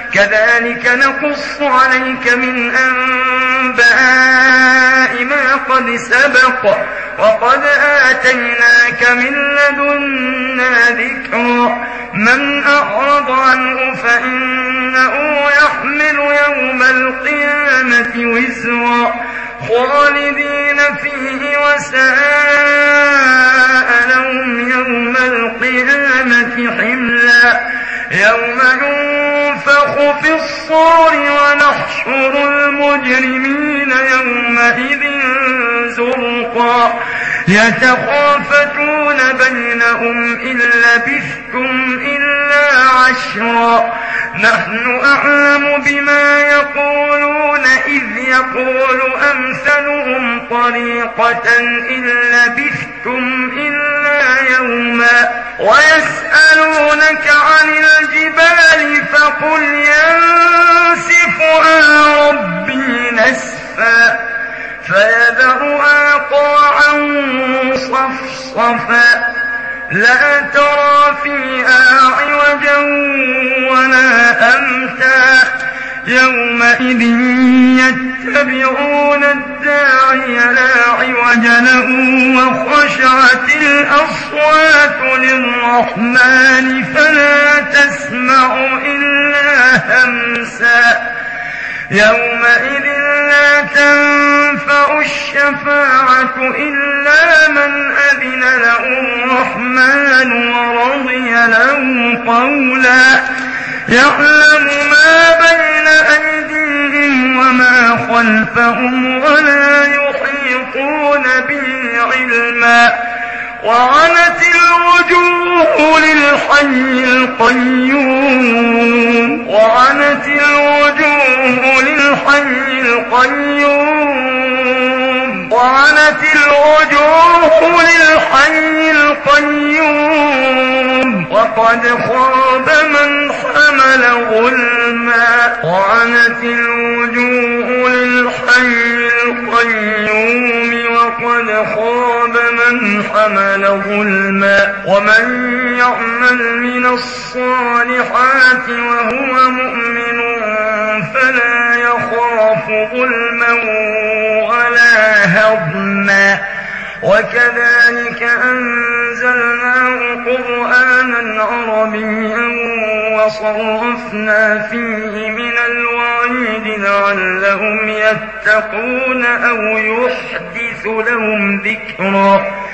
كذلك نقص عليك من أنباء ما قد سبق وقد آتيناك من لدنا ذكرا من أعرض عنه فإنه يحمل يوم القيامة وزرا خالدين فيه وساء لهم يوم القيامة حملا يوم ينفخ في الصور ونحشر المجرمين يومئذ زرقا يتخافتون بينهم إن لبثتم إلا عشرا نحن أعلم بما يقولون إذ يقول أمثلهم طريقة إن لبثتم إلا يوما ويسألونك عن الجبال فقل ينسفها ربي نسفا فيذرها قاعا صفصفا لا ترى فيها عوجا ولا أمتا يومئذ يتبعون الداعي لا عوج له وخشعت الأصوات للرحمن فلا تسمع إلا همسا يومئذ لا تنفع الشفاعة إلا من أذن له الرحمن ورضي له قولا يعلم ما بين أيديهم وما خلفهم ولا يحيطون به علما وعنت الوجوه للحي القيوم وعنت الوجوه للحي القيوم وعنت الوجوه للحي القيوم وقد خاب من حمل ظلما وعنت الوجوه للحي القيوم وقد خاب من حمل ظلما ومن يعمل من الصالحات وهو مؤمن فلا يخاف ظلما ولا هضما وكذلك أنزلناه قرآنا عربيا وصرفنا فيه من الوعيد لعلهم يتقون أو يحدث لهم ذكرا